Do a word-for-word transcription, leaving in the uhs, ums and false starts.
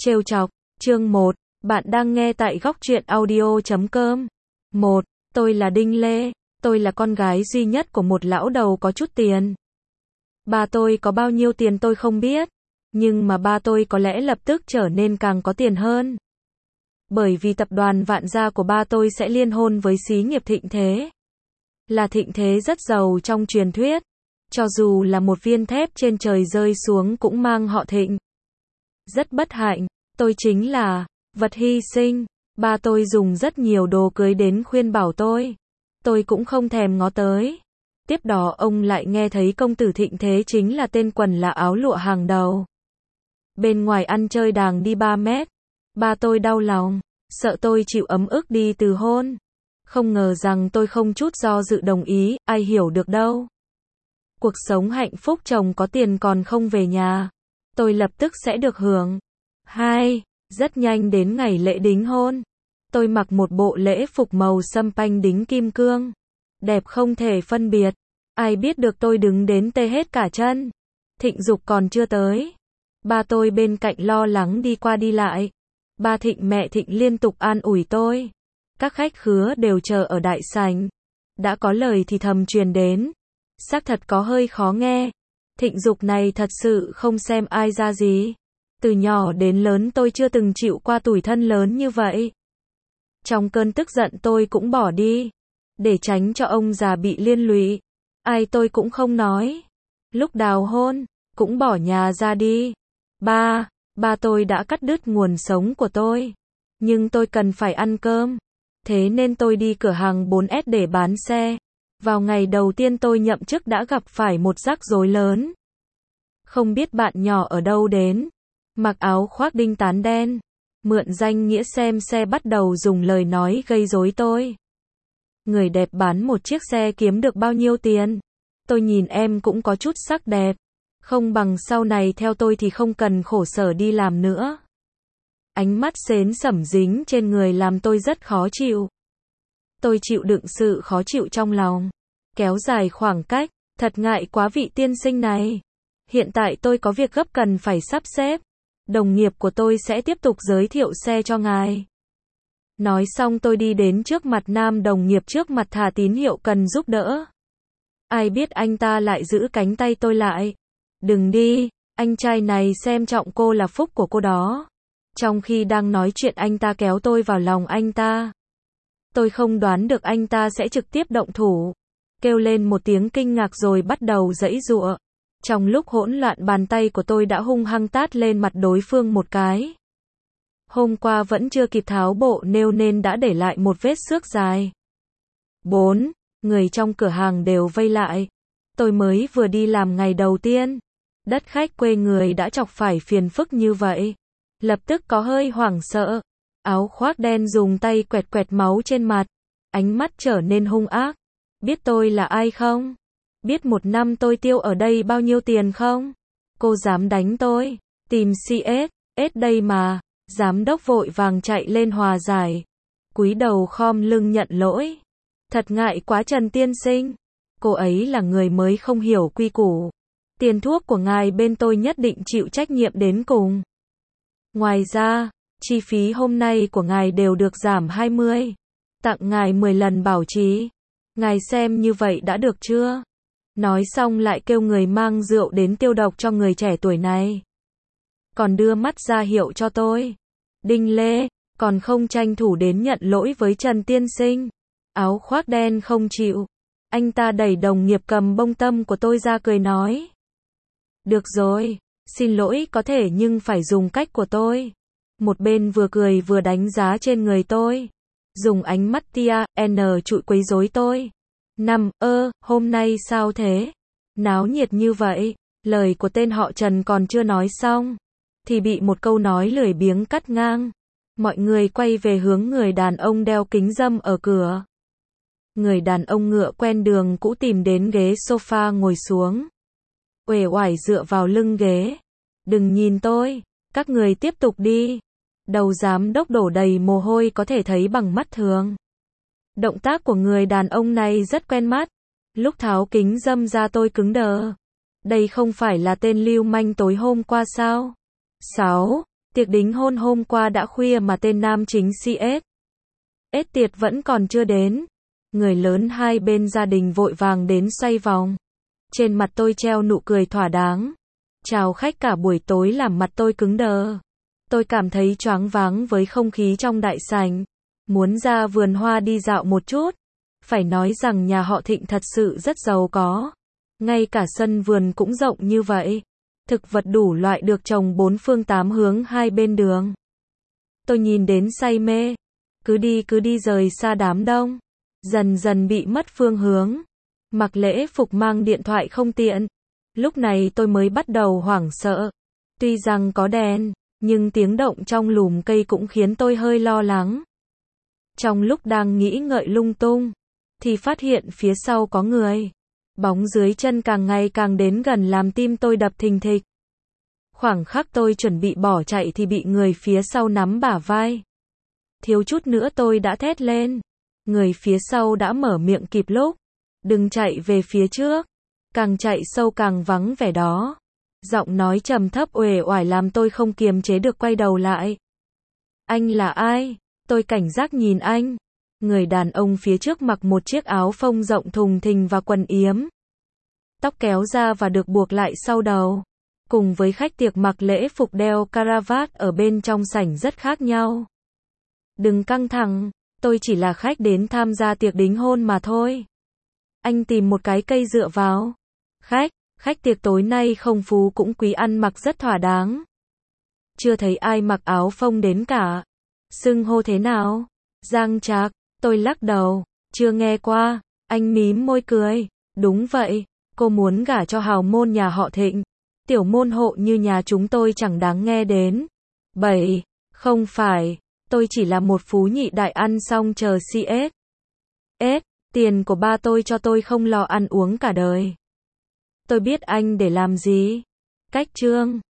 Trêu chọc, chương một, bạn đang nghe tại góc truyện audio chấm com. một. Tôi là Đinh Lê, tôi là con gái duy nhất của một lão đầu có chút tiền. Ba tôi có bao nhiêu tiền tôi không biết, nhưng mà ba tôi có lẽ lập tức trở nên càng có tiền hơn. Bởi vì tập đoàn Vạn Gia của ba tôi sẽ liên hôn với xí nghiệp Thịnh Thế. Là Thịnh Thế rất giàu trong truyền thuyết, cho dù là một viên thép trên trời rơi xuống cũng mang họ Thịnh. Rất bất hạnh, tôi chính là vật hy sinh. Ba tôi dùng rất nhiều đồ cưới đến khuyên bảo tôi. Tôi cũng không thèm ngó tới. Tiếp đó ông lại nghe thấy công tử Thịnh Thế chính là tên quần là áo lụa hàng đầu. Bên ngoài ăn chơi đàng đi ba mét. Ba tôi đau lòng, sợ tôi chịu ấm ức đi từ hôn. Không ngờ rằng tôi không chút do dự đồng ý, ai hiểu được đâu. Cuộc sống hạnh phúc chồng có tiền còn không về nhà. Tôi lập tức sẽ được hưởng. Hai. Rất nhanh đến ngày lễ đính hôn. Tôi mặc một bộ lễ phục màu sâm panh đính kim cương. Đẹp không thể phân biệt. Ai biết được tôi đứng đến tê hết cả chân. Thịnh Dục còn chưa tới. Ba tôi bên cạnh lo lắng đi qua đi lại. Ba Thịnh mẹ Thịnh liên tục an ủi tôi. Các khách khứa đều chờ ở đại sảnh. Đã có lời thì thầm truyền đến. Xác thật có hơi khó nghe. Thịnh Dục này thật sự không xem ai ra gì. Từ nhỏ đến lớn tôi chưa từng chịu qua tủi thân lớn như vậy. Trong cơn tức giận tôi cũng bỏ đi. Để tránh cho ông già bị liên lụy. Ai tôi cũng không nói. Lúc đào hôn, cũng bỏ nhà ra đi. Ba, ba tôi đã cắt đứt nguồn sống của tôi. Nhưng tôi cần phải ăn cơm. Thế nên tôi đi cửa hàng bốn S để bán xe. Vào ngày đầu tiên tôi nhậm chức đã gặp phải một rắc rối lớn. Không biết bạn nhỏ ở đâu đến. Mặc áo khoác đinh tán đen. Mượn danh nghĩa xem xe bắt đầu dùng lời nói gây rối tôi. Người đẹp bán một chiếc xe kiếm được bao nhiêu tiền? Tôi nhìn em cũng có chút sắc đẹp. Không bằng sau này theo tôi thì không cần khổ sở đi làm nữa. Ánh mắt xến xẩm dính trên người làm tôi rất khó chịu. Tôi chịu đựng sự khó chịu trong lòng. Kéo dài khoảng cách, thật ngại quá vị tiên sinh này. Hiện tại tôi có việc gấp cần phải sắp xếp. Đồng nghiệp của tôi sẽ tiếp tục giới thiệu xe cho ngài. Nói xong tôi đi đến trước mặt nam đồng nghiệp trước mặt thả tín hiệu cần giúp đỡ. Ai biết anh ta lại giữ cánh tay tôi lại. Đừng đi, anh trai này xem trọng cô là phúc của cô đó. Trong khi đang nói chuyện anh ta kéo tôi vào lòng anh ta. Tôi không đoán được anh ta sẽ trực tiếp động thủ. Kêu lên một tiếng kinh ngạc rồi bắt đầu giãy giụa. Trong lúc hỗn loạn bàn tay của tôi đã hung hăng tát lên mặt đối phương một cái. Hôm qua vẫn chưa kịp tháo bộ nêu nên đã để lại một vết xước dài. Bốn. Người trong cửa hàng đều vây lại. Tôi mới vừa đi làm ngày đầu tiên. Đất khách quê người đã chọc phải phiền phức như vậy. Lập tức có hơi hoảng sợ. Áo khoác đen dùng tay quẹt quẹt máu trên mặt. Ánh mắt trở nên hung ác. Biết tôi là ai không? Biết một năm tôi tiêu ở đây bao nhiêu tiền không? Cô dám đánh tôi? Tìm xê ét, ét đây mà. Giám đốc vội vàng chạy lên hòa giải. Cúi đầu khom lưng nhận lỗi. Thật ngại quá Trần tiên sinh. Cô ấy là người mới không hiểu quy củ. Tiền thuốc của ngài bên tôi nhất định chịu trách nhiệm đến cùng. Ngoài ra, chi phí hôm nay của ngài đều được giảm hai mươi. Tặng ngài mười lần bảo trì. Ngài xem như vậy đã được chưa? Nói xong lại kêu người mang rượu đến tiêu độc cho người trẻ tuổi này. Còn đưa mắt ra hiệu cho tôi. Đinh Lê, còn không tranh thủ đến nhận lỗi với Trần tiên sinh. Áo khoác đen không chịu. Anh ta đẩy đồng nghiệp cầm bông tâm của tôi ra cười nói. Được rồi, xin lỗi có thể nhưng phải dùng cách của tôi. Một bên vừa cười vừa đánh giá trên người tôi. Dùng ánh mắt tia, N trụi quấy rối tôi. Năm, ơ, hôm nay sao thế? Náo nhiệt như vậy. Lời của tên họ Trần còn chưa nói xong. Thì bị một câu nói lười biếng cắt ngang. Mọi người quay về hướng người đàn ông đeo kính râm ở cửa. Người đàn ông ngựa quen đường cũ tìm đến ghế sofa ngồi xuống. Uể oải dựa vào lưng ghế. Đừng nhìn tôi, các người tiếp tục đi. Đầu giám đốc đổ đầy mồ hôi có thể thấy bằng mắt thường. Động tác của người đàn ông này rất quen mắt. Lúc tháo kính râm ra tôi cứng đờ. Đây không phải là tên lưu manh tối hôm qua sao? sáu. Tiệc đính hôn hôm qua đã khuya mà tên nam chính xê ét. ét tiệt vẫn còn chưa đến. Người lớn hai bên gia đình vội vàng đến xoay vòng. Trên mặt tôi treo nụ cười thỏa đáng. Chào khách cả buổi tối làm mặt tôi cứng đờ. Tôi cảm thấy choáng váng với không khí trong đại sảnh. Muốn ra vườn hoa đi dạo một chút. Phải nói rằng nhà họ Thịnh thật sự rất giàu có. Ngay cả sân vườn cũng rộng như vậy. Thực vật đủ loại được trồng bốn phương tám hướng hai bên đường. Tôi nhìn đến say mê. Cứ đi cứ đi rời xa đám đông. Dần dần bị mất phương hướng. Mặc lễ phục mang điện thoại không tiện. Lúc này tôi mới bắt đầu hoảng sợ. Tuy rằng có đèn, nhưng tiếng động trong lùm cây cũng khiến tôi hơi lo lắng. Trong lúc đang nghĩ ngợi lung tung, thì phát hiện phía sau có người. Bóng dưới chân càng ngày càng đến gần làm tim tôi đập thình thịch. Khoảng khắc tôi chuẩn bị bỏ chạy thì bị người phía sau nắm bả vai. Thiếu chút nữa tôi đã thét lên. Người phía sau đã mở miệng kịp lúc. Đừng chạy về phía trước. Càng chạy sâu càng vắng vẻ đó. Giọng nói trầm thấp uể oải làm tôi không kiềm chế được quay đầu lại. Anh là ai? Tôi cảnh giác nhìn anh. Người đàn ông phía trước mặc một chiếc áo phông rộng thùng thình và quần yếm. Tóc kéo ra và được buộc lại sau đầu. Cùng với khách tiệc mặc lễ phục đeo caravat ở bên trong sảnh rất khác nhau. Đừng căng thẳng, tôi chỉ là khách đến tham gia tiệc đính hôn mà thôi. Anh tìm một cái cây dựa vào. Khách, khách tiệc tối nay không phú cũng quý ăn mặc rất thỏa đáng. Chưa thấy ai mặc áo phông đến cả. Xưng hô thế nào? Giang Trác, tôi lắc đầu, chưa nghe qua. Anh mím môi cười, đúng vậy, cô muốn gả cho hào môn nhà họ Thịnh. Tiểu môn hộ như nhà chúng tôi chẳng đáng nghe đến. Bảy, không phải, tôi chỉ là một phú nhị đại ăn xong chờ xê ét. ét, tiền của ba tôi cho tôi không lo ăn uống cả đời. Tôi biết anh để làm gì. Cách chương